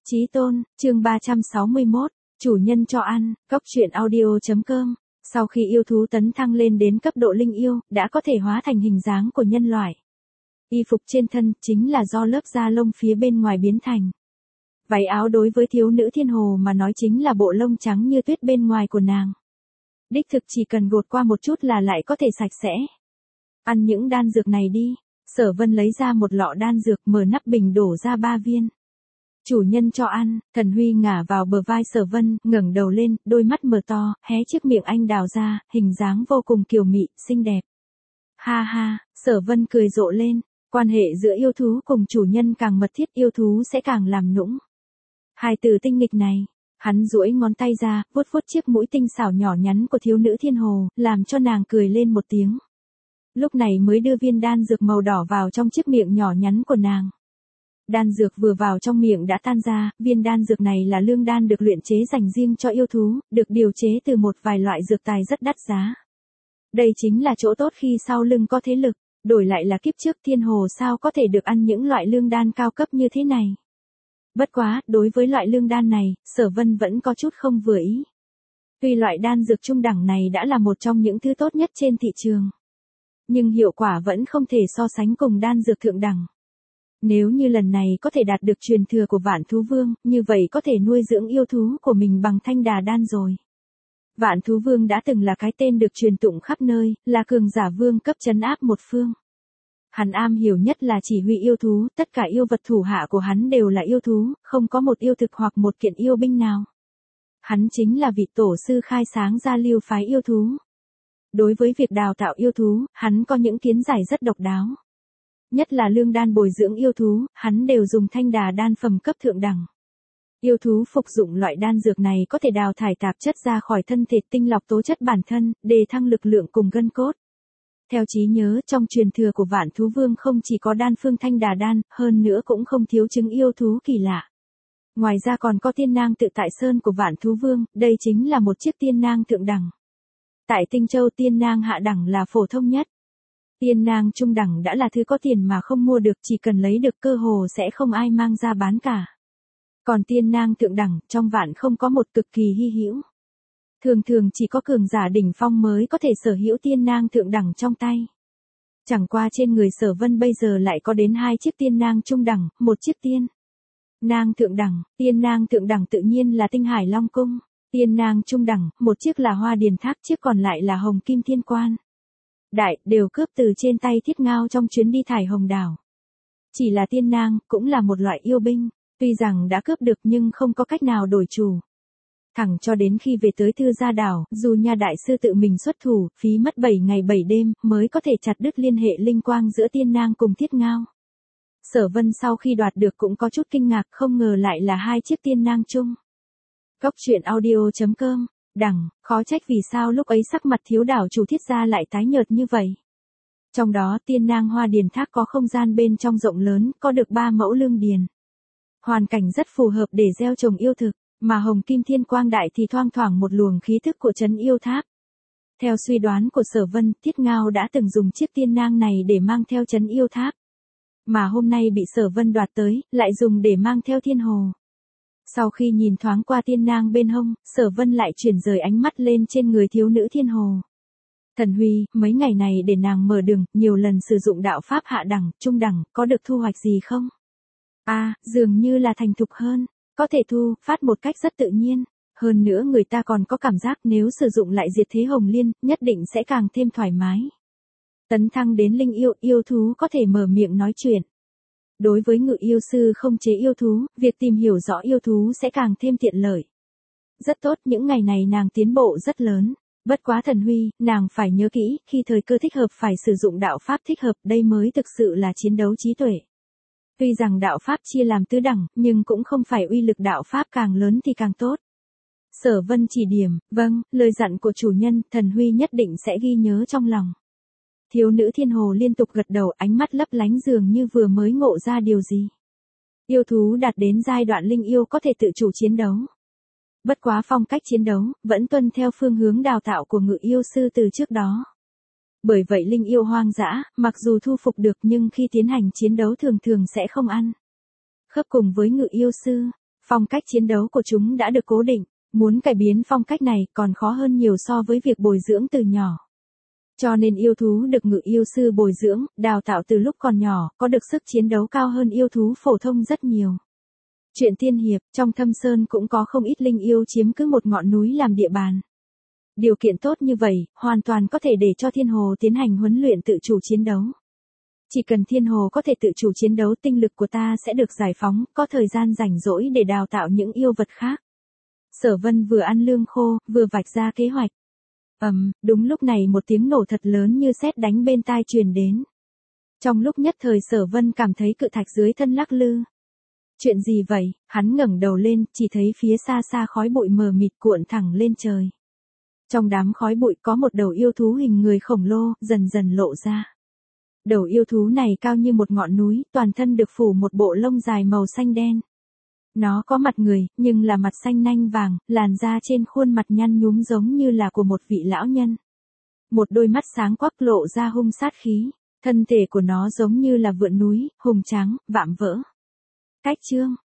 Chí tôn, chương 361, chủ nhân cho ăn, cóc truyện audio.com. Sau khi yêu thú tấn thăng lên đến cấp độ linh yêu, đã có thể hóa thành hình dáng của nhân loại. Y phục trên thân chính là do lớp da lông phía bên ngoài biến thành. Váy áo đối với thiếu nữ thiên hồ mà nói chính là bộ lông trắng như tuyết bên ngoài của nàng. Đích thực chỉ cần gột qua một chút là lại có thể sạch sẽ. Ăn những đan dược này đi. Sở Vân lấy ra một lọ đan dược, mở nắp bình đổ ra 3 viên. Chủ nhân cho ăn. Thần Huy ngả vào bờ vai Sở Vân, ngẩng đầu lên, đôi mắt mở to, hé chiếc miệng anh đào ra, hình dáng vô cùng kiều mị, xinh đẹp. Ha ha, Sở Vân cười rộ lên, quan hệ giữa yêu thú cùng chủ nhân càng mật thiết, yêu thú sẽ càng làm nũng. Hai từ tinh nghịch này, hắn duỗi ngón tay ra, vuốt vuốt chiếc mũi tinh xảo nhỏ nhắn của thiếu nữ thiên hồ, làm cho nàng cười lên một tiếng. Lúc này mới đưa viên đan dược màu đỏ vào trong chiếc miệng nhỏ nhắn của nàng. Đan dược vừa vào trong miệng đã tan ra, viên đan dược này là lương đan được luyện chế dành riêng cho yêu thú, được điều chế từ một vài loại dược tài rất đắt giá. Đây chính là chỗ tốt khi sau lưng có thế lực, đổi lại là kiếp trước thiên hồ sao có thể được ăn những loại lương đan cao cấp như thế này. Bất quá, đối với loại lương đan này, Sở Vân vẫn có chút không vừa ý. Tuy loại đan dược trung đẳng này đã là một trong những thứ tốt nhất trên thị trường, nhưng hiệu quả vẫn không thể so sánh cùng đan dược thượng đẳng. Nếu như lần này có thể đạt được truyền thừa của Vạn Thú Vương, như vậy có thể nuôi dưỡng yêu thú của mình bằng Thanh Đà đan rồi. Vạn Thú Vương đã từng là cái tên được truyền tụng khắp nơi, là cường giả vương cấp trấn áp một phương. Hắn am hiểu nhất là chỉ huy yêu thú, tất cả yêu vật thủ hạ của hắn đều là yêu thú, không có một yêu thực hoặc một kiện yêu binh nào. Hắn chính là vị tổ sư khai sáng ra lưu phái yêu thú. Đối với việc đào tạo yêu thú, hắn có những kiến giải rất độc đáo. Nhất là lương đan bồi dưỡng yêu thú, hắn đều dùng Thanh Đà đan phẩm cấp thượng đẳng. Yêu thú phục dụng loại đan dược này có thể đào thải tạp chất ra khỏi thân thể, tinh lọc tố chất bản thân, đề thăng lực lượng cùng gân cốt. Theo trí nhớ, trong truyền thừa của Vạn Thú Vương không chỉ có đan phương Thanh Đà đan, hơn nữa cũng không thiếu trứng yêu thú kỳ lạ. Ngoài ra còn có tiên nang tự tại sơn của Vạn Thú Vương, đây chính là một chiếc tiên nang thượng đẳng. Tại Tinh Châu tiên nang hạ đẳng là phổ thông nhất. Tiên nang trung đẳng đã là thứ có tiền mà không mua được, chỉ cần lấy được cơ hồ sẽ không ai mang ra bán cả. Còn tiên nang thượng đẳng, trong vạn không có một, cực kỳ hy hữu. Thường thường chỉ có cường giả đỉnh phong mới có thể sở hữu tiên nang thượng đẳng trong tay. Chẳng qua trên người Sở Vân bây giờ lại có đến 2 chiếc tiên nang trung đẳng, một chiếc tiên nang thượng đẳng, tiên nang thượng đẳng tự nhiên là Tinh Hải Long Cung. Tiên nang trung đẳng, một chiếc là Hoa Điền Tháp, chiếc còn lại là Hồng Kim Thiên Quan. Đại, đều cướp từ trên tay Thiết Ngao trong chuyến đi Thải Hồng Đảo. Chỉ là tiên nang, cũng là một loại yêu binh, tuy rằng đã cướp được nhưng không có cách nào đổi chủ. Thẳng cho đến khi về tới Thư Gia Đảo, dù nha đại sư tự mình xuất thủ, phí mất 7 ngày 7 đêm, mới có thể chặt đứt liên hệ linh quang giữa tiên nang cùng Thiết Ngao. Sở Vân sau khi đoạt được cũng có chút kinh ngạc, không ngờ lại là 2 chiếc tiên nang chung. Cóc truyện audio.com. Đằng, khó trách vì sao lúc ấy sắc mặt thiếu đảo chủ Thiết Gia lại tái nhợt như vậy. Trong đó tiên nang Hoa Điền Tháp có không gian bên trong rộng lớn, có được 3 mẫu lương điền. Hoàn cảnh rất phù hợp để gieo trồng yêu thực, mà Hồng Kim Thiên Quang Đại thì thoang thoảng một luồng khí thức của trấn yêu tháp. Theo suy đoán của Sở Vân, Thiết Ngao đã từng dùng chiếc tiên nang này để mang theo trấn yêu tháp. Mà hôm nay bị Sở Vân đoạt tới, lại dùng để mang theo thiên hồ. Sau khi nhìn thoáng qua tiên nang bên hông, Sở Vân lại chuyển rời ánh mắt lên trên người thiếu nữ thiên hồ. Thần Huy, mấy ngày này để nàng mở đường, nhiều lần sử dụng đạo pháp hạ đẳng, trung đẳng, có được thu hoạch gì không? Dường như là thành thục hơn, có thể thu phát một cách rất tự nhiên. Hơn nữa người ta còn có cảm giác nếu sử dụng lại diệt thế hồng liên, nhất định sẽ càng thêm thoải mái. Tấn thăng đến linh yêu, yêu thú có thể mở miệng nói chuyện. Đối với ngự yêu sư không chế yêu thú, việc tìm hiểu rõ yêu thú sẽ càng thêm tiện lợi. Rất tốt, những ngày này nàng tiến bộ rất lớn. Bất quá Thần Huy, nàng phải nhớ kỹ, khi thời cơ thích hợp phải sử dụng đạo pháp thích hợp, đây mới thực sự là chiến đấu trí tuệ. Tuy rằng đạo pháp chia làm tứ đẳng, nhưng cũng không phải uy lực đạo pháp càng lớn thì càng tốt. Sở Vân chỉ điểm, vâng, lời dặn của chủ nhân, Thần Huy nhất định sẽ ghi nhớ trong lòng. Thiếu nữ thiên hồ liên tục gật đầu, ánh mắt lấp lánh dường như vừa mới ngộ ra điều gì. Yêu thú đạt đến giai đoạn linh yêu có thể tự chủ chiến đấu. Bất quá phong cách chiến đấu, vẫn tuân theo phương hướng đào tạo của ngự yêu sư từ trước đó. Bởi vậy linh yêu hoang dã, mặc dù thu phục được nhưng khi tiến hành chiến đấu thường thường sẽ không ăn khớp cùng với ngự yêu sư. Phong cách chiến đấu của chúng đã được cố định, muốn cải biến phong cách này còn khó hơn nhiều so với việc bồi dưỡng từ nhỏ. Cho nên yêu thú được ngự yêu sư bồi dưỡng, đào tạo từ lúc còn nhỏ, có được sức chiến đấu cao hơn yêu thú phổ thông rất nhiều. Chuyện tiên hiệp, trong Thâm Sơn cũng có không ít linh yêu chiếm cứ một ngọn núi làm địa bàn. Điều kiện tốt như vậy, hoàn toàn có thể để cho Thiên Hồ tiến hành huấn luyện tự chủ chiến đấu. Chỉ cần Thiên Hồ có thể tự chủ chiến đấu, tinh lực của ta sẽ được giải phóng, có thời gian rảnh rỗi để đào tạo những yêu vật khác. Sở Vân vừa ăn lương khô, vừa vạch ra kế hoạch. Đúng lúc này một tiếng nổ thật lớn như sét đánh bên tai truyền đến. Trong lúc nhất thời Sở Vân cảm thấy cự thạch dưới thân lắc lư. Chuyện gì vậy? Hắn ngẩng đầu lên, chỉ thấy phía xa xa khói bụi mờ mịt cuộn thẳng lên trời. Trong đám khói bụi có một đầu yêu thú hình người khổng lồ, dần dần lộ ra. Đầu yêu thú này cao như một ngọn núi, toàn thân được phủ một bộ lông dài màu xanh đen. Nó có mặt người, nhưng là mặt xanh nanh vàng, làn da trên khuôn mặt nhăn nhúm giống như là của một vị lão nhân. Một đôi mắt sáng quắc lộ ra hung sát khí, thân thể của nó giống như là vượn núi, hùng tráng, vạm vỡ. Cách chương